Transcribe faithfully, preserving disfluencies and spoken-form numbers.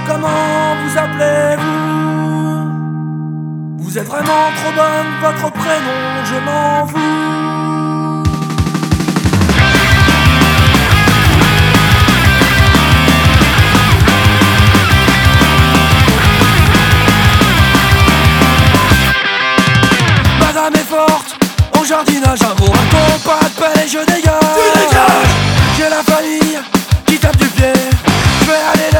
comment vous appelez-vous? Vous êtes vraiment trop bonne, votre prénom, je m'en fous. Madame est forte, en jardinage, un mot, un compas de pelle et je dégage. Tu dégages. J'ai la famille qui tape du pied, je vais aller